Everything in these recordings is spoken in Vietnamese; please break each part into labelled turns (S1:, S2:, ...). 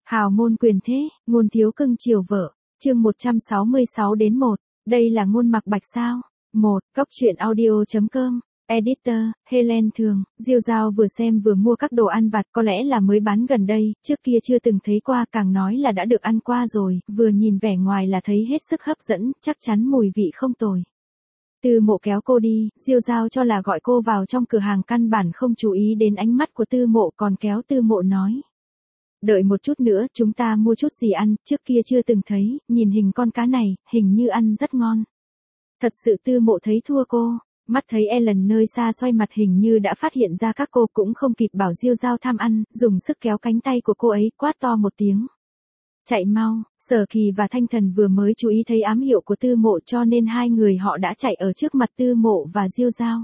S1: Hào môn quyền thế, ngôn thiếu cưng chiều vợ. Chương 166-1. Đây là ngôn mặc bạch sao? 1. Cóc truyện audio.com. Editor, Helen Thường. Diêu Giao vừa xem vừa mua các đồ ăn vặt, có lẽ là mới bán gần đây, trước kia chưa từng thấy qua, càng nói là đã được ăn qua rồi, vừa nhìn vẻ ngoài là thấy hết sức hấp dẫn, chắc chắn mùi vị không tồi. Tư Mộ kéo cô đi, Diêu Giao cho là gọi cô vào trong cửa hàng, căn bản không chú ý đến ánh mắt của Tư Mộ, còn kéo Tư Mộ nói: đợi một chút nữa, chúng ta mua chút gì ăn, trước kia chưa từng thấy, nhìn hình con cá này, hình như ăn rất ngon. Thật sự Tư Mộ thấy thua cô, mắt thấy Ellen nơi xa xoay mặt hình như đã phát hiện ra các cô, cũng không kịp bảo Diêu Giao tham ăn, dùng sức kéo cánh tay của cô ấy, quát to một tiếng: chạy mau. Sở Kỳ và Thanh Thần vừa mới chú ý thấy ám hiệu của Tư Mộ, cho nên hai người họ đã chạy ở trước mặt Tư Mộ và Diêu Giao.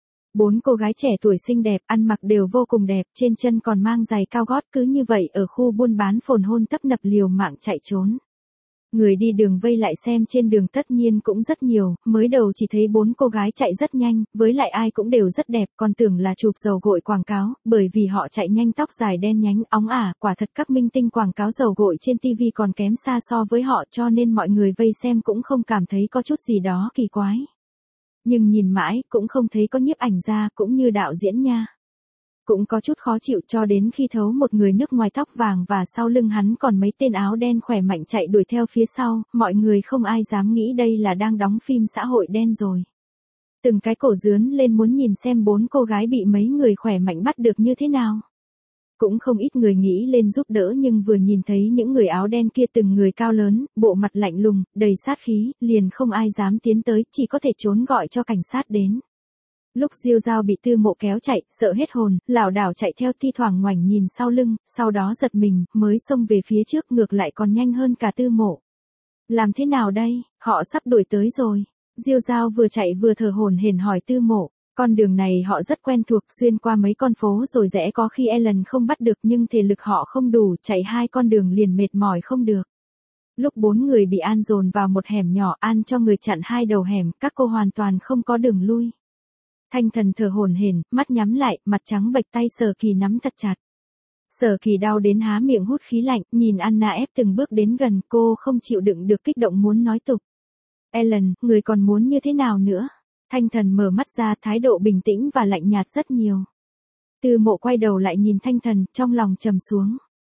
S1: 4 cô gái trẻ tuổi xinh đẹp, ăn mặc đều vô cùng đẹp, trên chân còn mang giày cao gót, cứ như vậy ở khu buôn bán phồn hôn tấp nập liều mạng chạy trốn. Người đi đường vây lại xem, trên đường tất nhiên cũng rất nhiều, mới đầu chỉ thấy 4 cô gái chạy rất nhanh, với lại ai cũng đều rất đẹp, còn tưởng là chụp dầu gội quảng cáo, bởi vì họ chạy nhanh, tóc dài đen nhánh, óng ả, quả thật các minh tinh quảng cáo dầu gội trên TV còn kém xa so với họ, cho nên mọi người vây xem cũng không cảm thấy có chút gì đó kỳ quái. Nhưng nhìn mãi, cũng không thấy có nhiếp ảnh gia cũng như đạo diễn nha. Cũng có chút khó chịu, cho đến khi thấu một người nước ngoài tóc vàng và sau lưng hắn còn mấy tên áo đen khỏe mạnh chạy đuổi theo phía sau, mọi người không ai dám nghĩ đây là đang đóng phim xã hội đen rồi. Từng cái cổ dướn lên muốn nhìn xem 4 cô gái bị mấy người khỏe mạnh bắt được như thế nào. Cũng không ít người nghĩ lên giúp đỡ, nhưng vừa nhìn thấy những người áo đen kia từng người cao lớn, bộ mặt lạnh lùng, đầy sát khí, liền không ai dám tiến tới, chỉ có thể trốn gọi cho cảnh sát đến. Lúc Diêu Giao bị Tư Mộ kéo chạy, sợ hết hồn, lảo đảo chạy theo, thi thoảng ngoảnh nhìn sau lưng, sau đó giật mình, mới xông về phía trước, ngược lại còn nhanh hơn cả Tư Mộ. Làm thế nào đây, họ sắp đuổi tới rồi. Diêu Giao vừa chạy vừa thở hổn hển hỏi Tư Mộ. Con đường này họ rất quen thuộc, xuyên qua mấy con phố rồi rẽ, có khi Ellen không bắt được, nhưng thể lực họ không đủ, chạy 2 con đường liền mệt mỏi không được. Lúc 4 người bị An dồn vào một hẻm nhỏ, An cho người chặn 2 đầu hẻm, các cô hoàn toàn không có đường lui. Thanh Thần thở hổn hển, mắt nhắm lại, mặt trắng bệch, tay Sở Kỳ nắm thật chặt. Sở Kỳ đau đến há miệng hút khí lạnh, nhìn Anna ép từng bước đến gần, cô không chịu đựng được kích động muốn nói tục. Ellen, người còn muốn như thế nào nữa? Thanh Thần mở mắt ra, thái độ bình tĩnh và lạnh nhạt rất nhiều. Tư Mộ quay đầu lại nhìn Thanh Thần, trong lòng trầm xuống.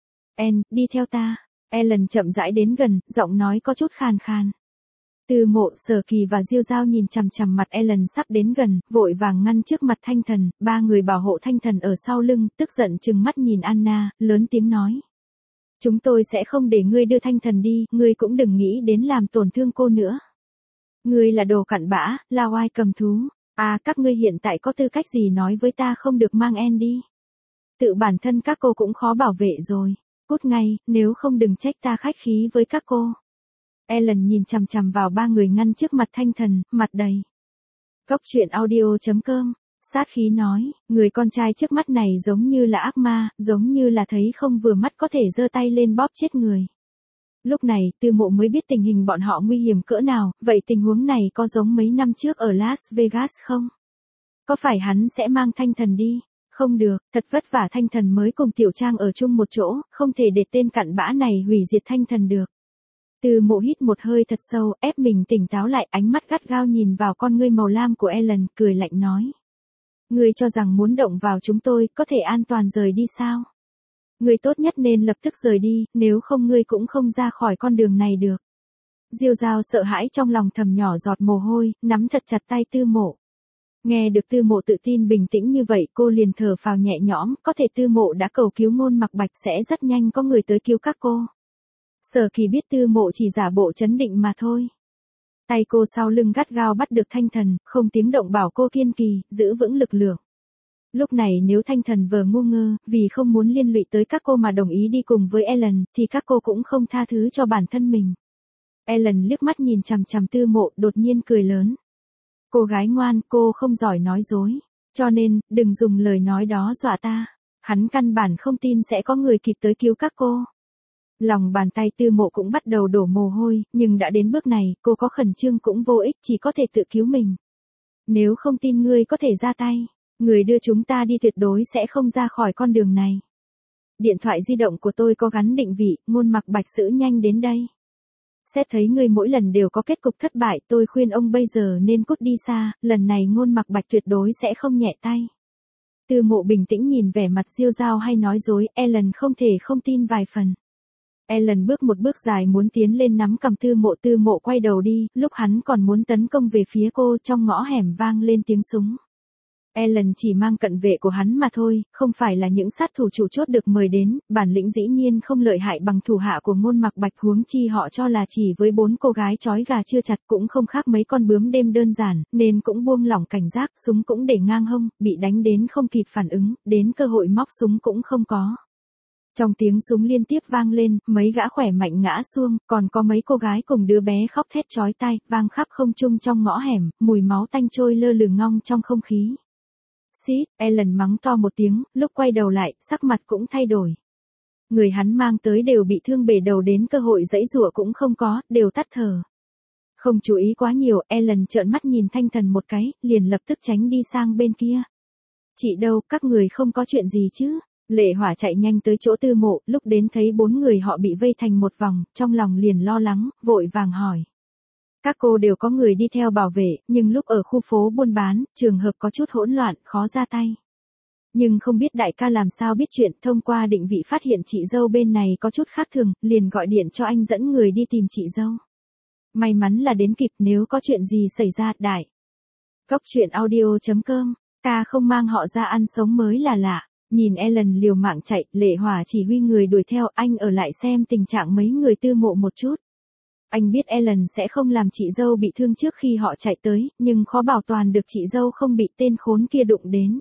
S1: Đi theo ta. Ellen chậm rãi đến gần, giọng nói có chút khàn khàn. Tư Mộ, Sở Kỳ và Diêu Giao nhìn chằm chằm mặt Ellen sắp đến gần, vội vàng ngăn trước mặt Thanh Thần, 3 người bảo hộ Thanh Thần ở sau lưng, tức giận trừng mắt nhìn Anna, lớn tiếng nói. Chúng tôi sẽ không để ngươi đưa Thanh Thần đi, ngươi cũng đừng nghĩ đến làm tổn thương cô nữa. Ngươi là đồ cặn bã, là oai cầm thú. Các ngươi hiện tại có tư cách gì nói với ta không được mang đi? Tự bản thân các cô cũng khó bảo vệ rồi. Cút ngay, nếu không đừng trách ta khách khí với các cô. Ellen nhìn chằm chằm vào 3 người ngăn trước mặt Thanh Thần, mặt đầy. Cóc truyện audio.com. Sát khí nói, người con trai trước mắt này giống như là ác ma, giống như là thấy không vừa mắt có thể giơ tay lên bóp chết người. Lúc này, Tư Mộ mới biết tình hình bọn họ nguy hiểm cỡ nào, vậy tình huống này có giống mấy năm trước ở Las Vegas không? Có phải hắn sẽ mang Thanh Thần đi? Không được, thật vất vả Thanh Thần mới cùng Tiểu Trang ở chung một chỗ, không thể để tên cặn bã này hủy diệt Thanh Thần được. Tư Mộ hít một hơi thật sâu, ép mình tỉnh táo lại, ánh mắt gắt gao nhìn vào con ngươi màu lam của Ellen, cười lạnh nói. Ngươi cho rằng muốn động vào chúng tôi, có thể an toàn rời đi sao? Ngươi tốt nhất nên lập tức rời đi, nếu không ngươi cũng không ra khỏi con đường này được. Diêu Giao sợ hãi trong lòng thầm nhỏ giọt mồ hôi, nắm thật chặt tay Tư Mộ. Nghe được Tư Mộ tự tin bình tĩnh như vậy, cô liền thở phào nhẹ nhõm, có thể Tư Mộ đã cầu cứu ngôn mặc bạch, sẽ rất nhanh có người tới cứu các cô. Sở Kỳ biết Tư Mộ chỉ giả bộ trấn định mà thôi. Tay cô sau lưng gắt gao bắt được Thanh Thần, không tiếng động bảo cô kiên trì, giữ vững lực lượng. Lúc này nếu Thanh Thần vờ ngu ngơ, vì không muốn liên lụy tới các cô mà đồng ý đi cùng với Ellen, thì các cô cũng không tha thứ cho bản thân mình. Ellen liếc mắt nhìn chằm chằm Tư Mộ, đột nhiên cười lớn. Cô gái ngoan, cô không giỏi nói dối, cho nên, đừng dùng lời nói đó dọa ta. Hắn căn bản không tin sẽ có người kịp tới cứu các cô. Lòng bàn tay Tư Mộ cũng bắt đầu đổ mồ hôi, nhưng đã đến bước này, cô có khẩn trương cũng vô ích, chỉ có thể tự cứu mình. Nếu không tin ngươi có thể ra tay. Người đưa chúng ta đi tuyệt đối sẽ không ra khỏi con đường này. Điện thoại di động của tôi có gắn định vị, Ngôn Mặc Bạch Sữ nhanh đến đây. Xét thấy ngươi mỗi lần đều có kết cục thất bại, tôi khuyên ông bây giờ nên cút đi xa, lần này Ngôn Mặc Bạch tuyệt đối sẽ không nhẹ tay. Tư Mộ bình tĩnh nhìn vẻ mặt Diêu Dao hay nói dối, Ellen không thể không tin vài phần. Ellen bước một bước dài muốn tiến lên nắm cầm Tư Mộ quay đầu đi, lúc hắn còn muốn tấn công về phía cô, trong ngõ hẻm vang lên tiếng súng. Ellen chỉ mang cận vệ của hắn mà thôi, không phải là những sát thủ chủ chốt được mời đến, bản lĩnh dĩ nhiên không lợi hại bằng thủ hạ của Ngôn Mặc Bạch, huống chi họ cho là chỉ với 4 cô gái trói gà chưa chặt cũng không khác mấy con bướm đêm đơn giản, nên cũng buông lỏng cảnh giác, súng cũng để ngang hông, bị đánh đến không kịp phản ứng, đến cơ hội móc súng cũng không có. Trong tiếng súng liên tiếp vang lên, mấy gã khỏe mạnh ngã xuông, còn có mấy cô gái cùng đứa bé khóc thét chói tai, vang khắp không trung trong ngõ hẻm, mùi máu tanh trôi lơ lửng ngong trong không khí. Xít, Ellen mắng to một tiếng, lúc quay đầu lại, sắc mặt cũng thay đổi. Người hắn mang tới đều bị thương bể đầu, đến cơ hội giãy giụa cũng không có, đều tắt thở. Không chú ý quá nhiều, Ellen trợn mắt nhìn Thanh Thần một cái, liền lập tức tránh đi sang bên kia. Chị đâu, các người không có chuyện gì chứ? Lệ Hỏa chạy nhanh tới chỗ Tư Mộ, lúc đến thấy 4 người họ bị vây thành một vòng, trong lòng liền lo lắng, vội vàng hỏi. Các cô đều có người đi theo bảo vệ, nhưng lúc ở khu phố buôn bán, trường hợp có chút hỗn loạn, khó ra tay. Nhưng không biết đại ca làm sao biết chuyện, thông qua định vị phát hiện chị dâu bên này có chút khác thường, liền gọi điện cho anh dẫn người đi tìm chị dâu. May mắn là đến kịp, nếu có chuyện gì xảy ra, đại. Cốc truyện audio.com, ta không mang họ ra ăn sống mới là lạ. Nhìn Ellen liều mạng chạy, Lệ Hỏa chỉ huy người đuổi theo, anh ở lại xem tình trạng mấy người Tư Mộ một chút. Anh biết Ellen sẽ không làm chị dâu bị thương trước khi họ chạy tới, nhưng khó bảo toàn được chị dâu không bị tên khốn kia đụng đến.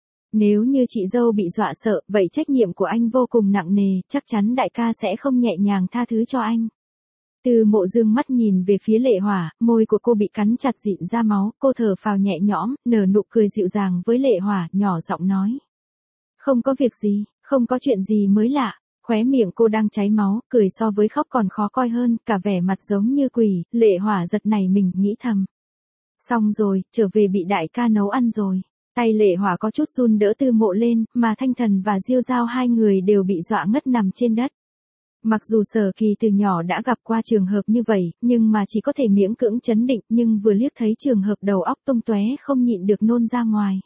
S1: Nếu như chị dâu bị dọa sợ, vậy trách nhiệm của anh vô cùng nặng nề, chắc chắn đại ca sẽ không nhẹ nhàng tha thứ cho anh. Tư Mộ dương mắt nhìn về phía Lệ Hỏa, môi của cô bị cắn chặt dịn ra máu, cô thở phào nhẹ nhõm, nở nụ cười dịu dàng với Lệ Hỏa, nhỏ giọng nói. Không có việc gì, không có chuyện gì mới lạ. Khóe miệng cô đang cháy máu, cười so với khóc còn khó coi hơn, cả vẻ mặt giống như quỷ. Lệ Hỏa giật nảy mình, nghĩ thầm. Xong rồi, trở về bị đại ca nấu ăn rồi. Tay Lệ Hỏa có chút run đỡ Tư Mộ lên, mà Thanh Thần và Diêu Dao hai người đều bị dọa ngất nằm trên đất. Mặc dù Sở Kỳ từ nhỏ đã gặp qua trường hợp như vậy, nhưng mà chỉ có thể miễn cưỡng trấn định, nhưng vừa liếc thấy trường hợp đầu óc tung tóe không nhịn được nôn ra ngoài.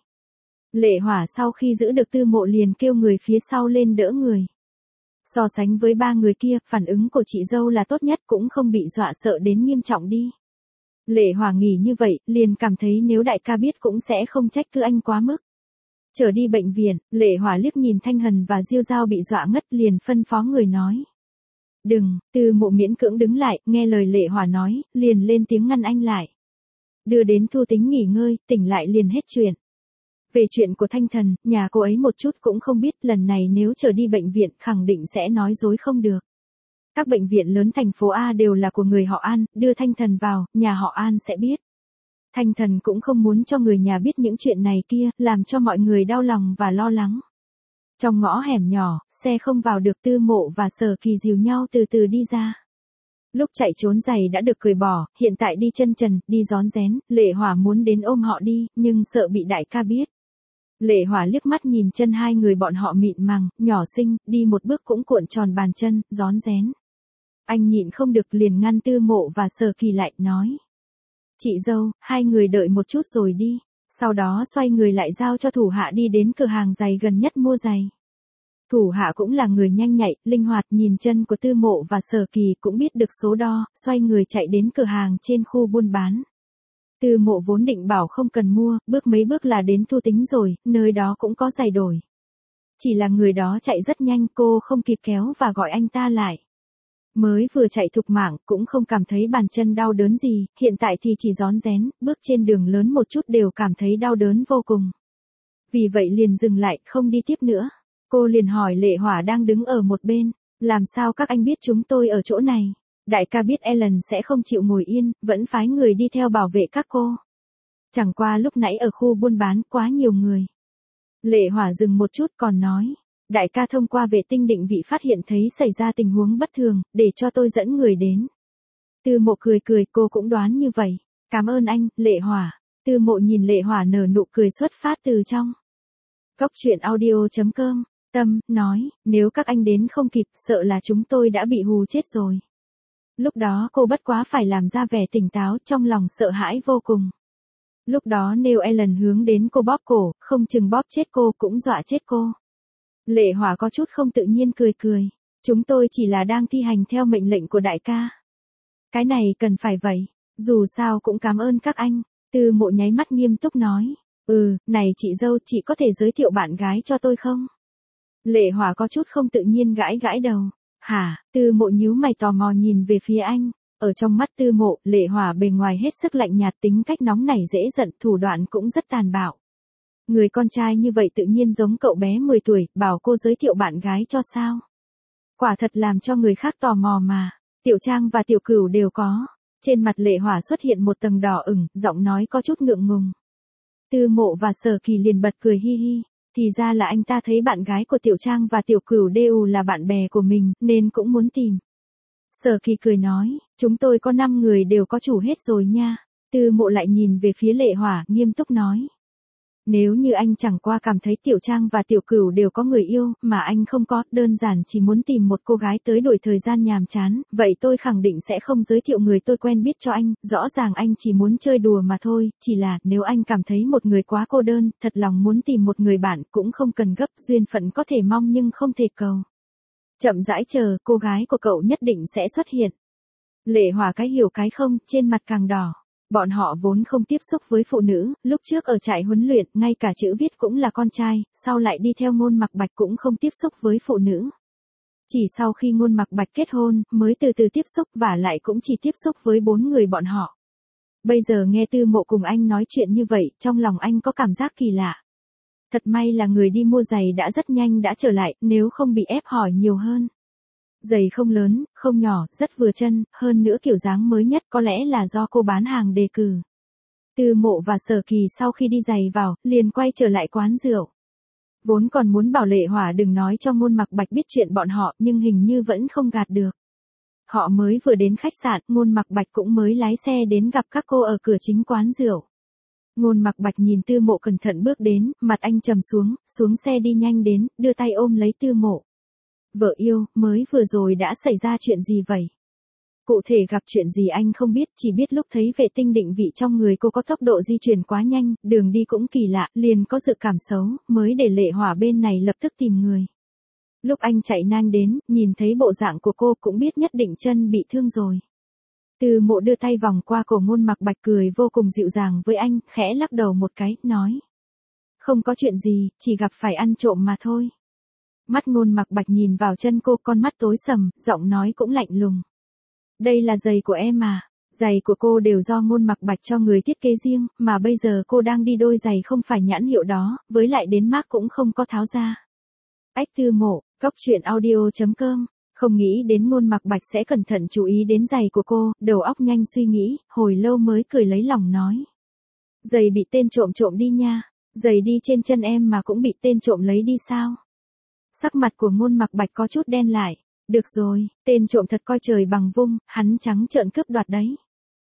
S1: Lệ Hỏa sau khi giữ được Tư Mộ liền kêu người phía sau lên đỡ người. So sánh với 3 người kia, phản ứng của chị dâu là tốt nhất, cũng không bị dọa sợ đến nghiêm trọng đi. Lệ Hỏa nghĩ như vậy, liền cảm thấy nếu đại ca biết cũng sẽ không trách cứ anh quá mức. Trở đi bệnh viện, Lệ Hỏa liếc nhìn Thanh Hần và Diêu Dao bị dọa ngất, liền phân phó người nói. Đừng, Tư Mộ miễn cưỡng đứng lại, nghe lời Lệ Hỏa nói, liền lên tiếng ngăn anh lại. Đưa đến Thu Tính nghỉ ngơi, tỉnh lại liền hết chuyện. Về chuyện của Thanh Thần, nhà cô ấy một chút cũng không biết, lần này nếu trở đi bệnh viện khẳng định sẽ nói dối không được. Các bệnh viện lớn thành phố A đều là của người họ An, đưa Thanh Thần vào, nhà họ An sẽ biết. Thanh Thần cũng không muốn cho người nhà biết những chuyện này kia, làm cho mọi người đau lòng và lo lắng. Trong ngõ hẻm nhỏ, xe không vào được, Tư Mộ và Sở Kỳ dìu nhau từ từ đi ra. Lúc chạy trốn giày đã được cởi bỏ, hiện tại đi chân trần, đi rón rén, Lệ Hỏa muốn đến ôm họ đi, nhưng sợ bị đại ca biết. Lệ Hỏa liếc mắt nhìn chân hai người bọn họ mịn màng, nhỏ xinh, đi một bước cũng cuộn tròn bàn chân, rón rén. Anh nhịn không được liền ngăn Tư Mộ và Sở Kỳ lại, nói. Chị dâu, hai người đợi một chút rồi đi. Sau đó xoay người lại giao cho thủ hạ đi đến cửa hàng giày gần nhất mua giày. Thủ hạ cũng là người nhanh nhạy, linh hoạt, nhìn chân của Tư Mộ và Sở Kỳ cũng biết được số đo, xoay người chạy đến cửa hàng trên khu buôn bán. Tư Mộ vốn định bảo không cần mua, bước mấy bước là đến Thu Tính rồi, nơi đó cũng có giày đổi. Chỉ là người đó chạy rất nhanh, cô không kịp kéo và gọi anh ta lại. Mới vừa chạy thục mạng, cũng không cảm thấy bàn chân đau đớn gì, hiện tại thì chỉ rón rén, bước trên đường lớn một chút đều cảm thấy đau đớn vô cùng. Vì vậy liền dừng lại, không đi tiếp nữa. Cô liền hỏi Lệ Hỏa đang đứng ở một bên, làm sao các anh biết chúng tôi ở chỗ này? Đại ca biết Ellen sẽ không chịu ngồi yên, vẫn phái người đi theo bảo vệ các cô. Chẳng qua lúc nãy ở khu buôn bán quá nhiều người. Lệ Hỏa dừng một chút còn nói, đại ca thông qua vệ tinh định vị phát hiện thấy xảy ra tình huống bất thường, để cho tôi dẫn người đến. Tư Mộ cười cười, cô cũng đoán như vậy. Cảm ơn anh, Lệ Hỏa. Tư Mộ nhìn Lệ Hỏa nở nụ cười xuất phát từ trong. Cốc truyện audio.com tâm, nói, nếu các anh đến không kịp sợ là chúng tôi đã bị hù chết rồi. Lúc đó cô bất quá phải làm ra vẻ tỉnh táo, trong lòng sợ hãi vô cùng. Lúc đó Neil Allen hướng đến cô bóp cổ, không chừng bóp chết cô cũng dọa chết cô. Lệ Hỏa có chút không tự nhiên cười cười. Chúng tôi chỉ là đang thi hành theo mệnh lệnh của đại ca. Cái này cần phải vậy. Dù sao cũng cảm ơn các anh. Tư Mộ nháy mắt nghiêm túc nói. Này chị dâu, chị có thể giới thiệu bạn gái cho tôi không? Lệ Hỏa có chút không tự nhiên gãi gãi đầu. Hả? Tư Mộ nhíu mày tò mò nhìn về phía anh. Ở trong mắt Tư Mộ, Lệ Hỏa bề ngoài hết sức lạnh nhạt, tính cách nóng nảy dễ giận, thủ đoạn cũng rất tàn bạo. Người con trai như vậy tự nhiên giống cậu bé 10 tuổi, bảo cô giới thiệu bạn gái cho sao? Quả thật làm cho người khác tò mò mà. Tiểu Trang và Tiểu Cửu đều có. Trên mặt Lệ Hỏa xuất hiện một tầng đỏ ửng, giọng nói có chút ngượng ngùng. Tư Mộ và Sở Kỳ liền bật cười hi hi. Thì ra là anh ta thấy bạn gái của Tiểu Trang và Tiểu Cửu đều là bạn bè của mình, nên cũng muốn tìm. Sở Kỳ cười nói, chúng tôi có 5 người đều có chủ hết rồi nha. Tư Mộ lại nhìn về phía Lệ Hỏa, nghiêm túc nói. Nếu như anh chẳng qua cảm thấy Tiểu Trang và Tiểu Cửu đều có người yêu, mà anh không có, đơn giản chỉ muốn tìm một cô gái tới đổi thời gian nhàm chán, vậy tôi khẳng định sẽ không giới thiệu người tôi quen biết cho anh, rõ ràng anh chỉ muốn chơi đùa mà thôi, chỉ là nếu anh cảm thấy một người quá cô đơn, thật lòng muốn tìm một người bạn cũng không cần gấp, duyên phận có thể mong nhưng không thể cầu. Chậm rãi chờ, cô gái của cậu nhất định sẽ xuất hiện. Lệ Hỏa cái hiểu cái không, trên mặt càng đỏ. Bọn họ vốn không tiếp xúc với phụ nữ, lúc trước ở trại huấn luyện, ngay cả chữ viết cũng là con trai, sau lại đi theo Ngôn Mặc Bạch cũng không tiếp xúc với phụ nữ. Chỉ sau khi Ngôn Mặc Bạch kết hôn, mới từ từ tiếp xúc và lại cũng chỉ tiếp xúc với 4 người bọn họ. Bây giờ nghe Tư Mộ cùng anh nói chuyện như vậy, trong lòng anh có cảm giác kỳ lạ. Thật may là người đi mua giày đã rất nhanh đã trở lại, nếu không bị ép hỏi nhiều hơn. Giày không lớn, không nhỏ, rất vừa chân, hơn nữa kiểu dáng mới nhất, có lẽ là do cô bán hàng đề cử. Tư Mộ và Sở Kỳ sau khi đi giày vào, liền quay trở lại quán rượu. Vốn còn muốn bảo Lệ Hỏa đừng nói cho Ngôn Mặc Bạch biết chuyện bọn họ, nhưng hình như vẫn không gạt được. Họ mới vừa đến khách sạn, Ngôn Mặc Bạch cũng mới lái xe đến gặp các cô ở cửa chính quán rượu. Ngôn Mặc Bạch nhìn Tư Mộ cẩn thận bước đến, mặt anh trầm xuống xe đi nhanh đến, đưa tay ôm lấy Tư Mộ. Vợ yêu, mới vừa rồi đã xảy ra chuyện gì vậy? Cụ thể gặp chuyện gì anh không biết, chỉ biết lúc thấy vệ tinh định vị trong người cô có tốc độ di chuyển quá nhanh, đường đi cũng kỳ lạ, liền có dự cảm xấu, mới để Lệ Hỏa bên này lập tức tìm người. Lúc anh chạy nhanh đến, nhìn thấy bộ dạng của cô cũng biết nhất định chân bị thương rồi. Tư Mộ đưa tay vòng qua cổ Ngôn Mặc Bạch, cười vô cùng dịu dàng với anh, khẽ lắc đầu một cái, nói. Không có chuyện gì, chỉ gặp phải ăn trộm mà thôi. Mắt Ngôn Mặc Bạch nhìn vào chân cô, con mắt tối sầm, giọng nói cũng lạnh lùng. Đây là giày của em à? Giày của cô đều do Ngôn Mặc Bạch cho người thiết kế riêng, mà bây giờ cô đang đi đôi giày không phải nhãn hiệu đó, với lại đến mác cũng không có tháo ra. Ách Tư Mộ, Cóc Truyện Audio.com. Không nghĩ đến Ngôn Mặc Bạch sẽ cẩn thận chú ý đến giày của cô, đầu óc nhanh suy nghĩ, hồi lâu mới cười lấy lòng nói. Giày bị tên trộm đi nha, giày đi trên chân em mà cũng bị tên trộm lấy đi sao? Sắc mặt của Ngôn Mặc Bạch có chút đen lại. Được rồi, tên trộm thật coi trời bằng vung, hắn trắng trợn cướp đoạt đấy.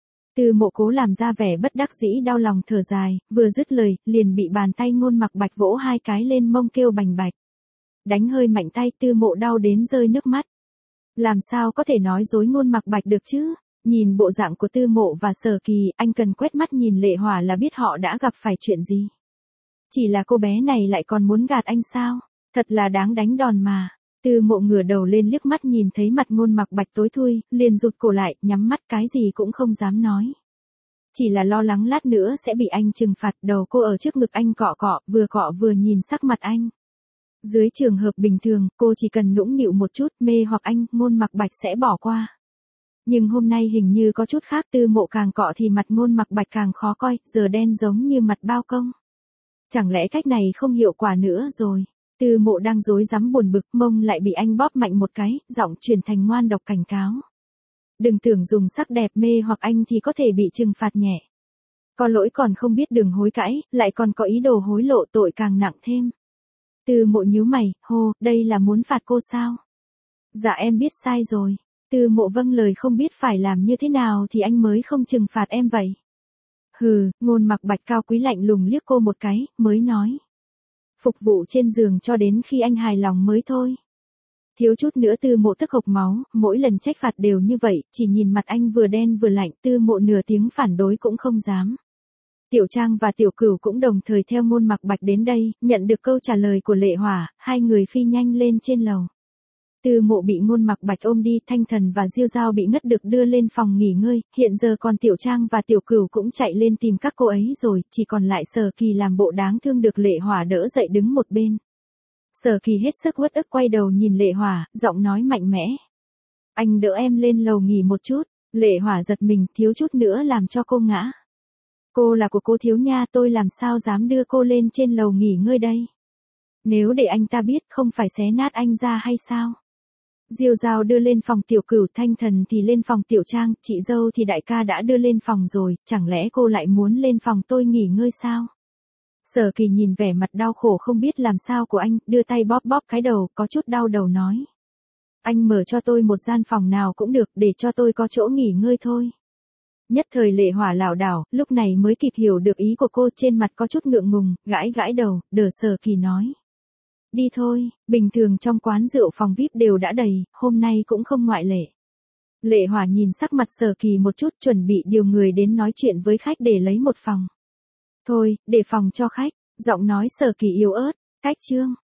S1: Tư Mộ cố làm ra vẻ bất đắc dĩ đau lòng thở dài, vừa dứt lời, liền bị bàn tay Ngôn Mặc Bạch vỗ 2 cái lên mông kêu bành bạch. Đánh hơi mạnh tay, Tư Mộ đau đến rơi nước mắt. Làm sao có thể nói dối Ngôn Mặc Bạch được chứ? Nhìn bộ dạng của Tư Mộ và Sở Kỳ, anh cần quét mắt nhìn Lệ Hỏa là biết họ đã gặp phải chuyện gì. Chỉ là cô bé này lại còn muốn gạt anh sao? Thật là đáng đánh đòn mà. Tư Mộ ngửa đầu lên liếc mắt nhìn thấy mặt Ngôn Mặc Bạch tối thui, liền rụt cổ lại, nhắm mắt cái gì cũng không dám nói. Chỉ là lo lắng lát nữa sẽ bị anh trừng phạt, đầu cô ở trước ngực anh cọ vừa nhìn sắc mặt anh. Dưới trường hợp bình thường, cô chỉ cần nũng nịu một chút, mê hoặc anh, Ngôn Mặc Bạch sẽ bỏ qua. Nhưng hôm nay hình như có chút khác, Tư Mộ càng cọ thì mặt Ngôn Mặc Bạch càng khó coi, giờ đen giống như mặt bao công. Chẳng lẽ cách này không hiệu quả nữa rồi? Tư Mộ đang rối rắm buồn bực, mông lại bị anh bóp mạnh một cái, giọng chuyển thành ngoan độc cảnh cáo. Đừng tưởng dùng sắc đẹp mê hoặc anh thì có thể bị trừng phạt nhẹ. Có lỗi còn không biết đường hối cãi, lại còn có ý đồ hối lộ, tội càng nặng thêm. Tư Mộ nhíu mày, hô, đây là muốn phạt cô sao? Dạ em biết sai rồi. Tư Mộ vâng lời, không biết phải làm như thế nào thì anh mới không trừng phạt em vậy. Hừ, Ngôn Mặc Bạch cao quý lạnh lùng liếc cô một cái, mới nói. Phục vụ trên giường cho đến khi anh hài lòng mới thôi. Thiếu chút nữa Tư Mộ tức hộc máu, mỗi lần trách phạt đều như vậy, chỉ nhìn mặt anh vừa đen vừa lạnh, Tư Mộ nửa tiếng phản đối cũng không dám. Tiểu Trang và Tiểu Cửu cũng đồng thời theo Ngôn Mặc Bạch đến đây, nhận được câu trả lời của Lệ Hỏa, hai người phi nhanh lên trên lầu. Tư Mộ bị Ngôn Mặc Bạch ôm đi, Thanh Thần và Diêu Dao bị ngất được đưa lên phòng nghỉ ngơi, hiện giờ còn Tiểu Trang và Tiểu Cửu cũng chạy lên tìm các cô ấy rồi, chỉ còn lại Sở Kỳ làm bộ đáng thương được Lệ Hỏa đỡ dậy đứng một bên. Sở Kỳ hết sức uất ức quay đầu nhìn Lệ Hỏa, giọng nói mạnh mẽ. Anh đỡ em lên lầu nghỉ một chút. Lệ Hỏa giật mình, thiếu chút nữa làm cho cô ngã. Cô là của cô thiếu nha, tôi làm sao dám đưa cô lên trên lầu nghỉ ngơi đây. Nếu để anh ta biết không phải xé nát anh ra hay sao? Diêu Dao đưa lên phòng Tiểu Cửu, Thanh Thần thì lên phòng Tiểu Trang, chị dâu thì đại ca đã đưa lên phòng rồi, chẳng lẽ cô lại muốn lên phòng tôi nghỉ ngơi sao? Sở Kỳ nhìn vẻ mặt đau khổ không biết làm sao của anh, đưa tay bóp bóp cái đầu, có chút đau đầu nói. Anh mở cho tôi một gian phòng nào cũng được, để cho tôi có chỗ nghỉ ngơi thôi. Nhất thời Lệ Hỏa lảo đảo, lúc này mới kịp hiểu được ý của cô, trên mặt có chút ngượng ngùng, gãi gãi đầu, đỡ Sở Kỳ nói. Đi thôi, bình thường trong quán rượu phòng VIP đều đã đầy, hôm nay cũng không ngoại lệ. Lệ Hỏa nhìn sắc mặt Sở Kỳ một chút, chuẩn bị điều người đến nói chuyện với khách để lấy một phòng. Thôi, để phòng cho khách, giọng nói Sở Kỳ yếu ớt, cách chương.